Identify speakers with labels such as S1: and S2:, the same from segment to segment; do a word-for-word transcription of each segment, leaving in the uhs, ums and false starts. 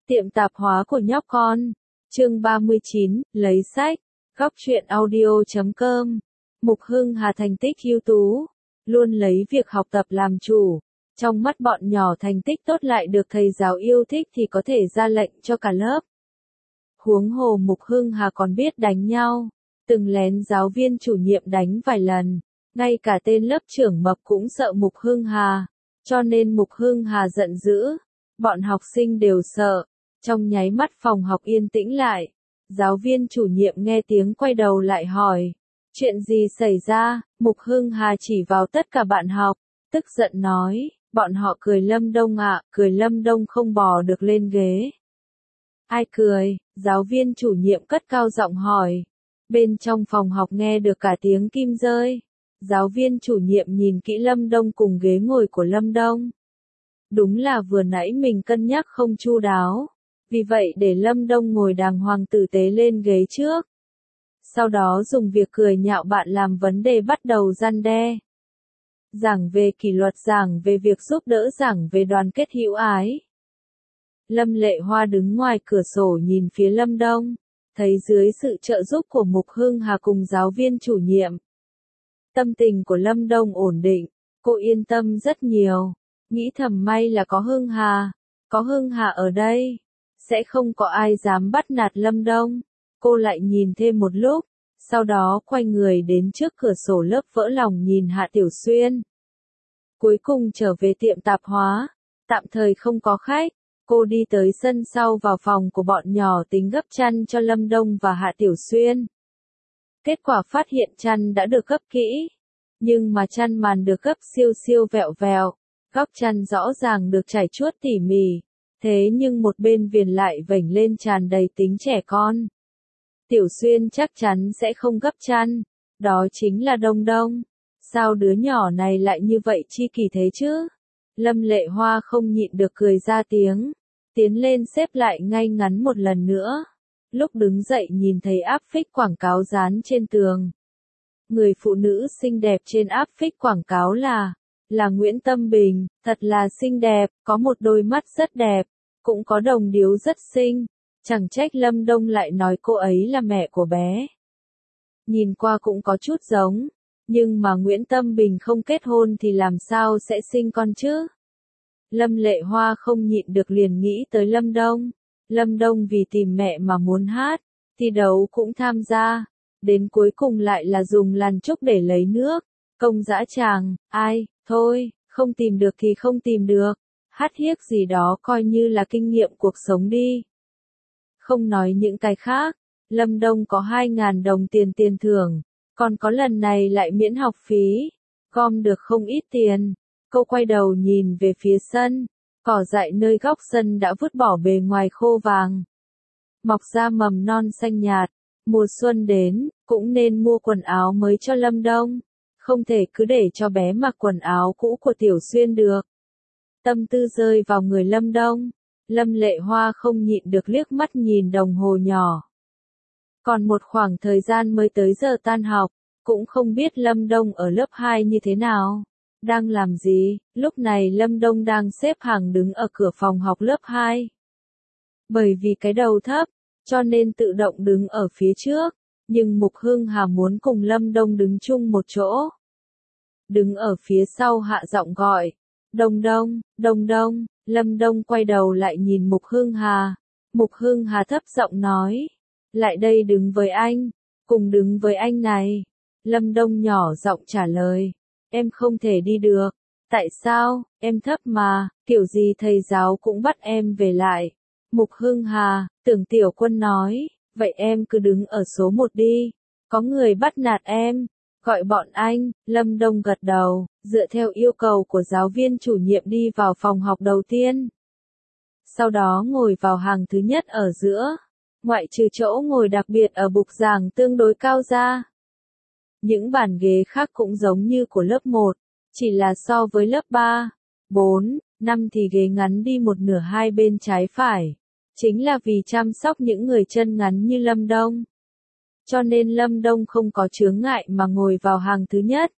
S1: Tiệm tạp hóa của nhóc con. Chương ba mươi chín, lấy sách. Góc truyện audio chấm com. Mục Hưng Hà thành tích ưu tú, luôn lấy việc học tập làm chủ. Trong mắt bọn nhỏ thành tích tốt lại được thầy giáo yêu thích thì có thể ra lệnh cho cả lớp. Huống hồ Mục Hưng Hà còn biết đánh nhau, từng lén giáo viên chủ nhiệm đánh vài lần. Ngay cả tên lớp trưởng Mập cũng sợ Mục Hưng Hà, cho nên Mục Hưng Hà giận dữ. Bọn học sinh đều sợ. Trong nháy mắt phòng học yên tĩnh lại. Giáo viên chủ nhiệm nghe tiếng quay đầu lại hỏi. Chuyện gì xảy ra? Mục Hưng Hà chỉ vào tất cả bạn học, tức giận nói. Bọn họ cười Lâm Đông ạ, cười Lâm Đông không bò được lên ghế. Ai cười? Giáo viên chủ nhiệm cất cao giọng hỏi. Bên trong phòng học nghe được cả tiếng kim rơi. Giáo viên chủ nhiệm nhìn kỹ Lâm Đông cùng ghế ngồi của Lâm Đông. Đúng là vừa nãy mình cân nhắc không chu đáo. Vì vậy để Lâm Đông ngồi đàng hoàng tử tế lên ghế trước. Sau đó dùng việc cười nhạo bạn làm vấn đề bắt đầu răn đe. Giảng về kỷ luật, giảng về việc giúp đỡ, giảng về đoàn kết hữu ái. Lâm Lệ Hoa đứng ngoài cửa sổ nhìn phía Lâm Đông, thấy dưới sự trợ giúp của Mục Hưng Hà cùng giáo viên chủ nhiệm, tâm tình của Lâm Đông ổn định, cô yên tâm rất nhiều, nghĩ thầm may là có Hưng Hà, có Hưng Hà ở đây, sẽ không có ai dám bắt nạt Lâm Đông. Cô lại nhìn thêm một lúc, sau đó quay người đến trước cửa sổ lớp vỡ lòng nhìn Hạ Tiểu Xuyên. Cuối cùng trở về tiệm tạp hóa, tạm thời không có khách, cô đi tới sân sau vào phòng của bọn nhỏ tính gấp chăn cho Lâm Đông và Hạ Tiểu Xuyên. Kết quả phát hiện chăn đã được gấp kỹ, nhưng mà chăn màn được gấp siêu siêu vẹo vẹo, góc chăn rõ ràng được trải chuốt tỉ mỉ, thế nhưng một bên viền lại vểnh lên tràn đầy tính trẻ con. Tiểu Xuyên chắc chắn sẽ không gấp chăn, đó chính là Đông Đông. Sao đứa nhỏ này lại như vậy chi kỳ thế chứ? Lâm Lệ Hoa không nhịn được cười ra tiếng, tiến lên xếp lại ngay ngắn một lần nữa. Lúc đứng dậy nhìn thấy áp phích quảng cáo dán trên tường. Người phụ nữ xinh đẹp trên áp phích quảng cáo là, là Nguyễn Tâm Bình, thật là xinh đẹp, có một đôi mắt rất đẹp, cũng có đồng điếu rất xinh. Chẳng trách Lâm Đông lại nói cô ấy là mẹ của bé. Nhìn qua cũng có chút giống, nhưng mà Nguyễn Tâm Bình không kết hôn thì làm sao sẽ sinh con chứ? Lâm Lệ Hoa không nhịn được liền nghĩ tới Lâm Đông. Lâm Đông vì tìm mẹ mà muốn hát, thi đấu cũng tham gia, đến cuối cùng lại là dùng làn trúc để lấy nước, công dã tràng, ai, thôi, không tìm được thì không tìm được, hát hiếc gì đó coi như là kinh nghiệm cuộc sống đi. Không nói những cái khác, Lâm Đông có hai ngàn đồng tiền tiền thưởng, còn có lần này lại miễn học phí, gom được không ít tiền. Cô quay đầu nhìn về phía sân, cỏ dại nơi góc sân đã vứt bỏ bề ngoài khô vàng, mọc ra mầm non xanh nhạt. Mùa xuân đến, cũng nên mua quần áo mới cho Lâm Đông, không thể cứ để cho bé mặc quần áo cũ của Tiểu Xuyên được. Tâm tư rơi vào người Lâm Đông, Lâm Lệ Hoa không nhịn được liếc mắt nhìn đồng hồ nhỏ. Còn một khoảng thời gian mới tới giờ tan học, cũng không biết Lâm Đông ở lớp hai như thế nào, đang làm gì. Lúc này Lâm Đông đang xếp hàng đứng ở cửa phòng học lớp hai. Bởi vì cái đầu thấp, cho nên tự động đứng ở phía trước, nhưng Mục Hưng Hà muốn cùng Lâm Đông đứng chung một chỗ. Đứng ở phía sau hạ giọng gọi, Đông Đông, Đông Đông. Lâm Đông quay đầu lại nhìn Mục Hưng Hà. Mục Hưng Hà thấp giọng nói, lại đây đứng với anh, cùng đứng với anh này. Lâm Đông nhỏ giọng trả lời, em không thể đi được. Tại sao? Em thấp mà, kiểu gì thầy giáo cũng bắt em về lại. Mục Hưng Hà, Tưởng Tiểu Quân nói, vậy em cứ đứng ở số một đi, có người bắt nạt em, gọi bọn anh. Lâm Đông gật đầu, dựa theo yêu cầu của giáo viên chủ nhiệm đi vào phòng học đầu tiên. Sau đó ngồi vào hàng thứ nhất ở giữa, ngoại trừ chỗ ngồi đặc biệt ở bục giảng tương đối cao ra. Những bàn ghế khác cũng giống như của lớp một, chỉ là so với lớp ba, bốn, năm thì ghế ngắn đi một nửa hai bên trái phải. Chính là vì chăm sóc những người chân ngắn như Lâm Đông. Cho nên Lâm Đông không có chướng ngại mà ngồi vào hàng thứ nhất.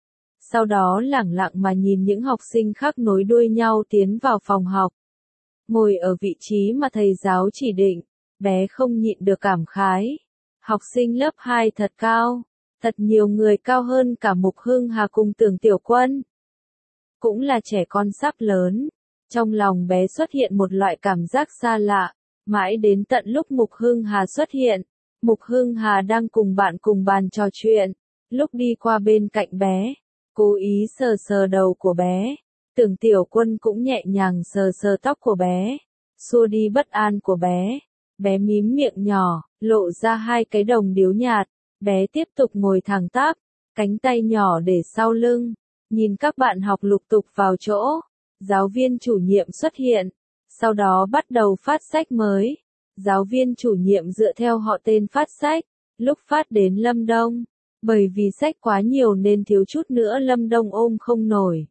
S1: Sau đó lẳng lặng mà nhìn những học sinh khác nối đuôi nhau tiến vào phòng học. ngồi ở vị trí mà thầy giáo chỉ định, bé không nhịn được cảm khái. Học sinh lớp hai thật cao, thật nhiều người cao hơn cả Mục Hưng Hà cùng Tưởng Tiểu Quân. Cũng là trẻ con sắp lớn, trong lòng bé xuất hiện một loại cảm giác xa lạ, mãi đến tận lúc Mục Hưng Hà xuất hiện. Mục Hưng Hà đang cùng bạn cùng bàn trò chuyện, lúc đi qua bên cạnh bé, cố ý sờ sờ đầu của bé. Tưởng Tiểu Quân cũng nhẹ nhàng sờ sờ tóc của bé, xua đi bất an của bé. Bé mím miệng nhỏ, lộ ra hai cái đồng điếu nhạt, bé tiếp tục ngồi thẳng tắp, cánh tay nhỏ để sau lưng, nhìn các bạn học lục tục vào chỗ. Giáo viên chủ nhiệm xuất hiện, sau đó bắt đầu phát sách mới. Giáo viên chủ nhiệm dựa theo họ tên phát sách, lúc phát đến Lâm Đông, bởi vì sách quá nhiều nên thiếu chút nữa Lâm Đông ôm không nổi.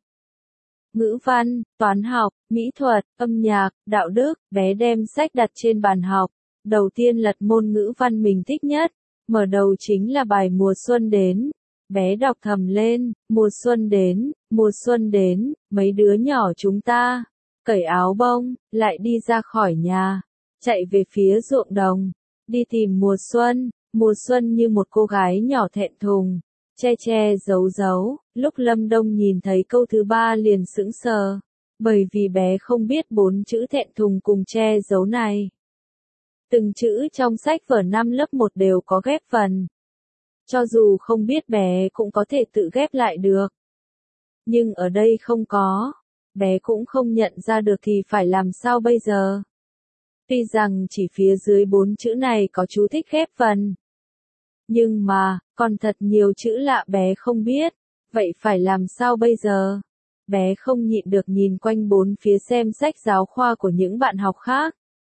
S1: Ngữ văn, toán học, mỹ thuật, âm nhạc, đạo đức, bé đem sách đặt trên bàn học. Đầu tiên lật môn ngữ văn mình thích nhất, mở đầu chính là bài Mùa Xuân Đến. Bé đọc thầm lên, mùa xuân đến, mùa xuân đến, mấy đứa nhỏ chúng ta, cởi áo bông, lại đi ra khỏi nhà, chạy về phía ruộng đồng, đi tìm mùa xuân. Mùa xuân như một cô gái nhỏ thẹn thùng, che che giấu giấu. Lúc Lâm Đông nhìn thấy câu thứ ba liền sững sờ, bởi vì bé không biết bốn chữ thẹn thùng cùng che giấu này. Từng chữ trong sách vở năm lớp một đều có ghép vần. Cho dù không biết bé cũng có thể tự ghép lại được. Nhưng ở đây không có, bé cũng không nhận ra được thì phải làm sao bây giờ. Tuy rằng chỉ phía dưới bốn chữ này có chú thích ghép vần. Nhưng mà, còn thật nhiều chữ lạ bé không biết, vậy phải làm sao bây giờ? Bé không nhịn được nhìn quanh bốn phía xem sách giáo khoa của những bạn học khác.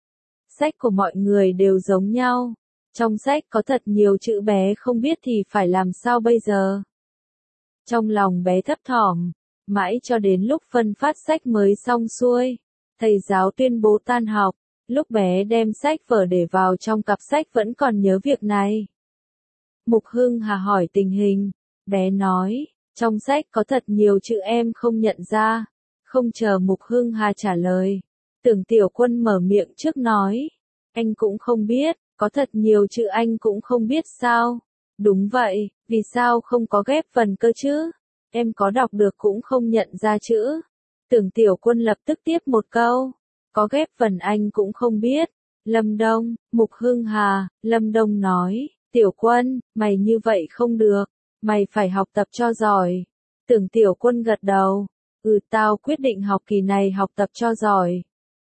S1: Sách của mọi người đều giống nhau. Trong sách có thật nhiều chữ bé không biết thì phải làm sao bây giờ? Trong lòng bé thấp thỏm, mãi cho đến lúc phân phát sách mới xong xuôi, thầy giáo tuyên bố tan học, lúc bé đem sách vở để vào trong cặp sách vẫn còn nhớ việc này. Mục Hưng Hà hỏi tình hình, bé nói, trong sách có thật nhiều chữ em không nhận ra. Không chờ Mục Hưng Hà trả lời, Tưởng Tiểu Quân mở miệng trước nói, anh cũng không biết. Có thật nhiều chữ anh cũng không biết sao? Đúng vậy, vì sao không có ghép vần cơ chứ? Em có đọc được cũng không nhận ra chữ. Tưởng Tiểu Quân lập tức tiếp một câu. Có ghép vần anh cũng không biết. Lâm Đông, Mục Hưng Hà, Lâm Đông nói, Tiểu Quân, mày như vậy không được. Mày phải học tập cho giỏi. Tưởng Tiểu Quân gật đầu. Ừ, tao quyết định học kỳ này học tập cho giỏi.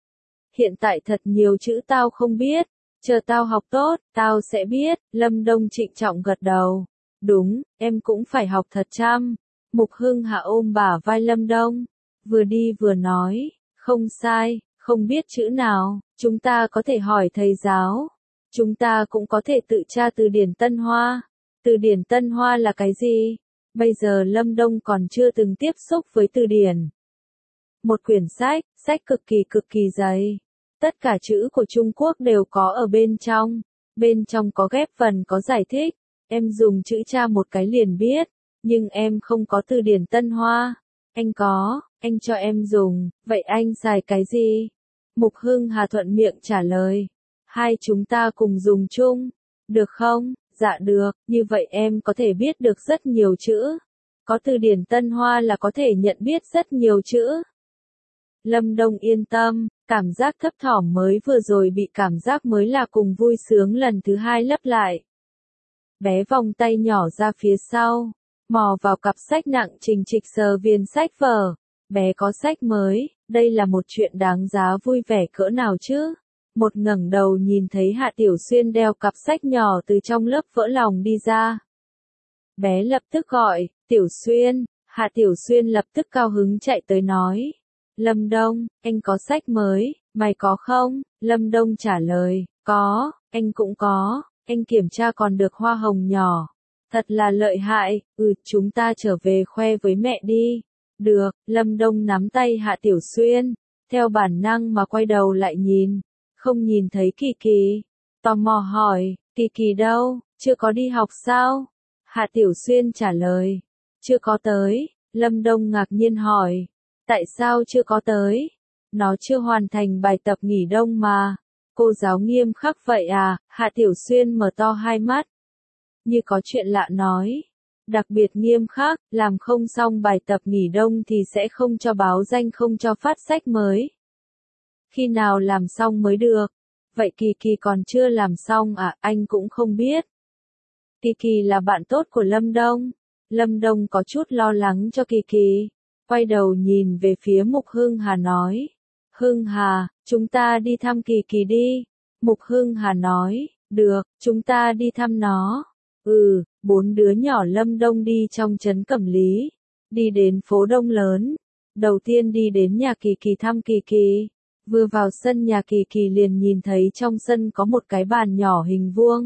S1: Hiện tại thật nhiều chữ tao không biết. Chờ tao học tốt, tao sẽ biết. Lâm Đông trịnh trọng gật đầu. Đúng, em cũng phải học thật chăm. Mục Hưng Hạ ôm bả vai Lâm Đông, vừa đi vừa nói, không sai, không biết chữ nào, chúng ta có thể hỏi thầy giáo. Chúng ta cũng có thể tự tra từ điển Tân Hoa. Từ điển Tân Hoa là cái gì? Bây giờ Lâm Đông còn chưa từng tiếp xúc với từ điển. Một quyển sách, sách cực kỳ cực kỳ dày. Tất cả chữ của Trung Quốc đều có ở bên trong. Bên trong có ghép vần có giải thích. Em dùng chữ tra một cái liền biết. Nhưng em không có từ điển Tân Hoa. Anh có, anh cho em dùng, vậy anh xài cái gì? Mục Hưng Hà thuận miệng trả lời. Hai chúng ta cùng dùng chung. Được không? Dạ được, như vậy em có thể biết được rất nhiều chữ. Có từ điển Tân Hoa là có thể nhận biết rất nhiều chữ. Lâm Đông yên tâm, cảm giác thấp thỏm mới vừa rồi bị cảm giác mới là cùng vui sướng lần thứ hai lấp lại. Bé vòng tay nhỏ ra phía sau, mò vào cặp sách nặng trình trịch sờ viên sách vở. Bé có sách mới, đây là một chuyện đáng giá vui vẻ cỡ nào chứ? Một ngẩng đầu nhìn thấy Hạ Tiểu Xuyên đeo cặp sách nhỏ từ trong lớp vỡ lòng đi ra. Bé lập tức gọi, Tiểu Xuyên, Hạ Tiểu Xuyên lập tức cao hứng chạy tới nói. Lâm Đông, anh có sách mới, mày có không? Lâm Đông trả lời, có, anh cũng có, anh kiểm tra còn được hoa hồng nhỏ. Thật là lợi hại, ừ, chúng ta trở về khoe với mẹ đi. Được, Lâm Đông nắm tay Hạ Tiểu Xuyên, theo bản năng mà quay đầu lại nhìn, không nhìn thấy Kỳ Kỳ. Tò mò hỏi, Kỳ Kỳ đâu, chưa có đi học sao? Hạ Tiểu Xuyên trả lời, chưa có tới. Lâm Đông ngạc nhiên hỏi, tại sao chưa có tới? Nó chưa hoàn thành bài tập nghỉ đông mà. Cô giáo nghiêm khắc vậy à? Hạ Tiểu Xuyên mở to hai mắt. Như có chuyện lạ nói. Đặc biệt nghiêm khắc, làm không xong bài tập nghỉ đông thì sẽ không cho báo danh, không cho phát sách mới. Khi nào làm xong mới được? Vậy Kỳ Kỳ còn chưa làm xong à? Anh cũng không biết. Kỳ Kỳ là bạn tốt của Lâm Đông. Lâm Đông có chút lo lắng cho Kỳ Kỳ. Quay đầu nhìn về phía Mục Hưng Hà nói. Hưng Hà, chúng ta đi thăm Kỳ Kỳ đi. Mục Hưng Hà nói. Được, chúng ta đi thăm nó. Ừ, bốn đứa nhỏ Lâm Đông đi trong trấn Cẩm Lý. Đi đến phố Đông lớn. Đầu tiên đi đến nhà Kỳ Kỳ thăm Kỳ Kỳ. Vừa vào sân nhà Kỳ Kỳ liền nhìn thấy trong sân có một cái bàn nhỏ hình vuông.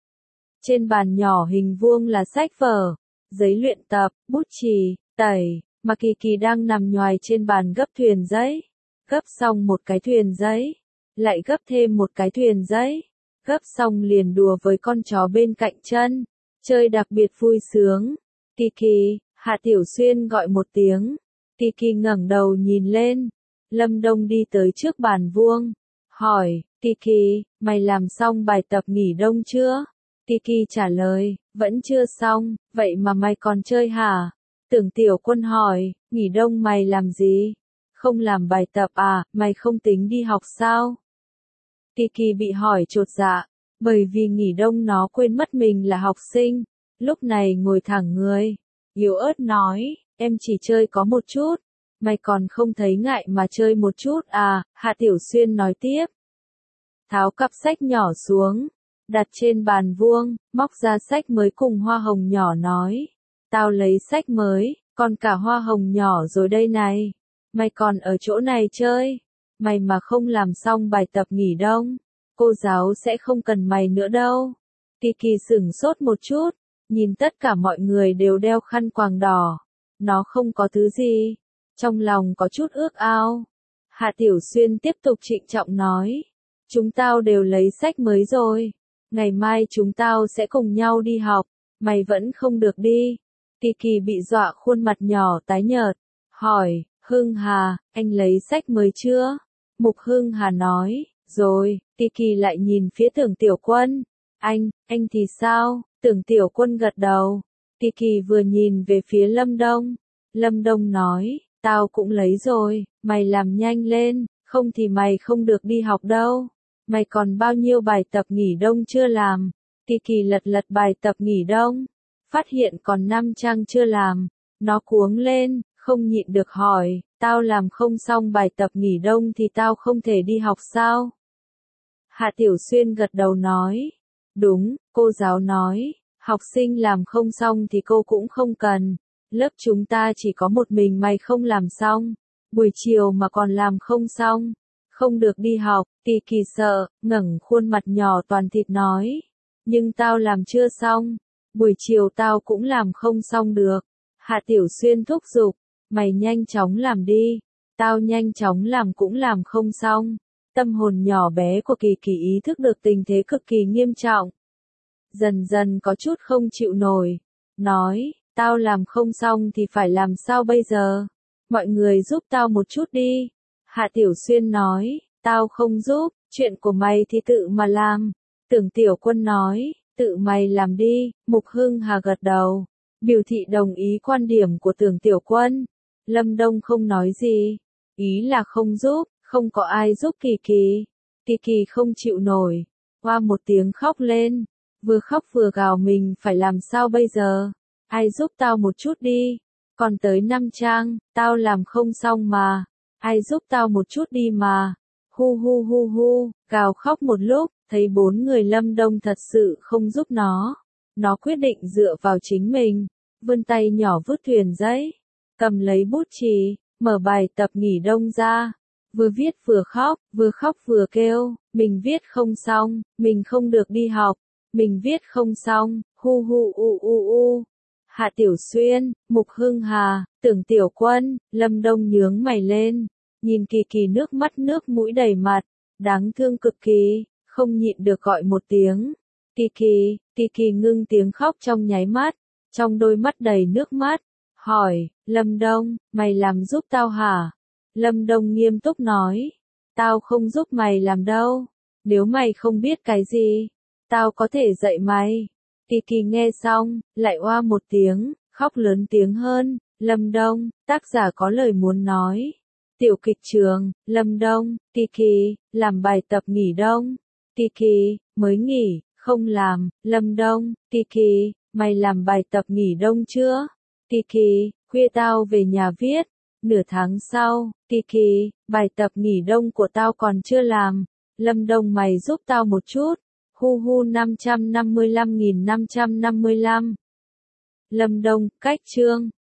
S1: Trên bàn nhỏ hình vuông là sách vở, giấy luyện tập, bút chì, tẩy, mà Kỳ Kỳ đang nằm nhoài trên bàn gấp thuyền giấy. Gấp xong một cái thuyền giấy, lại gấp thêm một cái thuyền giấy. Gấp xong liền đùa với con chó bên cạnh chân, chơi đặc biệt vui sướng. Kỳ Kỳ, Hạ Tiểu Xuyên gọi một tiếng. Kỳ Kỳ ngẩng đầu nhìn lên. Lâm Đông đi tới trước bàn vuông, hỏi, Kỳ Kỳ, mày làm xong bài tập nghỉ đông chưa? Kỳ Kỳ trả lời, vẫn chưa xong, vậy mà mày còn chơi hả? Tưởng Tiểu Quân hỏi, nghỉ đông mày làm gì? Không làm bài tập à, mày không tính đi học sao? Kỳ Kỳ bị hỏi chột dạ, bởi vì nghỉ đông nó quên mất mình là học sinh, lúc này ngồi thẳng người, yếu ớt nói, em chỉ chơi có một chút. Mày còn không thấy ngại mà chơi một chút à? Hạ Tiểu Xuyên nói tiếp. Tháo cặp sách nhỏ xuống, đặt trên bàn vuông, móc ra sách mới cùng hoa hồng nhỏ nói. Tao lấy sách mới, còn cả hoa hồng nhỏ rồi đây này. Mày còn ở chỗ này chơi. Mày mà không làm xong bài tập nghỉ đông, cô giáo sẽ không cần mày nữa đâu. Kỳ Kỳ sửng sốt một chút, nhìn tất cả mọi người đều đeo khăn quàng đỏ. Nó không có thứ gì. Trong lòng có chút ước ao. Hạ Tiểu Xuyên tiếp tục trịnh trọng nói. Chúng tao đều lấy sách mới rồi. Ngày mai chúng tao sẽ cùng nhau đi học. Mày vẫn không được đi. Kỳ Kỳ bị dọa khuôn mặt nhỏ tái nhợt. Hỏi, Hưng Hà, anh lấy sách mới chưa? Mục Hưng Hà nói, rồi. Kỳ Kỳ lại nhìn phía Tưởng Tiểu Quân. Anh, anh thì sao? Tưởng Tiểu Quân gật đầu. Kỳ Kỳ vừa nhìn về phía Lâm Đông. Lâm Đông nói. Tao cũng lấy rồi, mày làm nhanh lên, không thì mày không được đi học đâu. Mày còn bao nhiêu bài tập nghỉ đông chưa làm? Kỳ Kỳ lật lật bài tập nghỉ đông, phát hiện còn năm trang chưa làm. Nó cuống lên, không nhịn được hỏi, tao làm không xong bài tập nghỉ đông thì tao không thể đi học sao? Hạ Tiểu Xuyên gật đầu nói, đúng, cô giáo nói, học sinh làm không xong thì cô cũng không cần. Lớp chúng ta chỉ có một mình mày không làm xong, buổi chiều mà còn làm không xong, không được đi học. Kỳ Kỳ sợ, ngẩng khuôn mặt nhỏ toàn thịt nói, nhưng tao làm chưa xong, buổi chiều tao cũng làm không xong được. Hạ Tiểu Xuyên thúc giục, mày nhanh chóng làm đi, tao nhanh chóng làm cũng làm không xong. Tâm hồn nhỏ bé của Kỳ Kỳ ý thức được tình thế cực kỳ nghiêm trọng, dần dần có chút không chịu nổi, nói, tao làm không xong thì phải làm sao bây giờ? Mọi người giúp tao một chút đi. Hạ Tiểu Xuyên nói, tao không giúp, chuyện của mày thì tự mà làm. Tưởng Tiểu Quân nói, tự mày làm đi. Mục Hưng Hà gật đầu, biểu thị đồng ý quan điểm của Tưởng Tiểu Quân. Lâm Đông không nói gì, ý là không giúp, không có ai giúp Kỳ Kỳ. Kỳ Kỳ không chịu nổi, hoa một tiếng khóc lên, vừa khóc vừa gào mình phải làm sao bây giờ? Ai giúp tao một chút đi, còn tới năm trang, tao làm không xong mà, ai giúp tao một chút đi mà, hu hu hu hu, gào khóc một lúc, thấy bốn người Lâm Đông thật sự không giúp nó, nó quyết định dựa vào chính mình, vươn tay nhỏ vứt thuyền giấy, cầm lấy bút chì, mở bài tập nghỉ đông ra, vừa viết vừa khóc, vừa khóc vừa kêu, mình viết không xong, mình không được đi học, mình viết không xong, hu hu u u u. Hạ Tiểu Xuyên, Mục Hưng Hà, Tưởng Tiểu Quân, Lâm Đông nhướng mày lên, nhìn Kỳ Kỳ nước mắt nước mũi đầy mặt, đáng thương cực kỳ, không nhịn được gọi một tiếng. Kỳ Kỳ, Kỳ Kỳ ngưng tiếng khóc trong nháy mắt, trong đôi mắt đầy nước mắt, hỏi, Lâm Đông, mày làm giúp tao hả? Lâm Đông nghiêm túc nói. Tao không giúp mày làm đâu. Nếu mày không biết cái gì, tao có thể dạy mày. Kiki nghe xong, lại oa một tiếng, khóc lớn tiếng hơn. Lâm Đông, tác giả có lời muốn nói. Tiểu kịch trường, Lâm Đông, Kiki, làm bài tập nghỉ đông. Kiki, mới nghỉ, không làm. Lâm Đông, Kiki, mày làm bài tập nghỉ đông chưa? Kiki, khuya tao về nhà viết. Nửa tháng sau, Kiki, bài tập nghỉ đông của tao còn chưa làm. Lâm Đông mày giúp tao một chút. Hu hu năm trăm năm mươi lăm nghìn năm trăm năm mươi lăm. Lâm Đông, cách chương.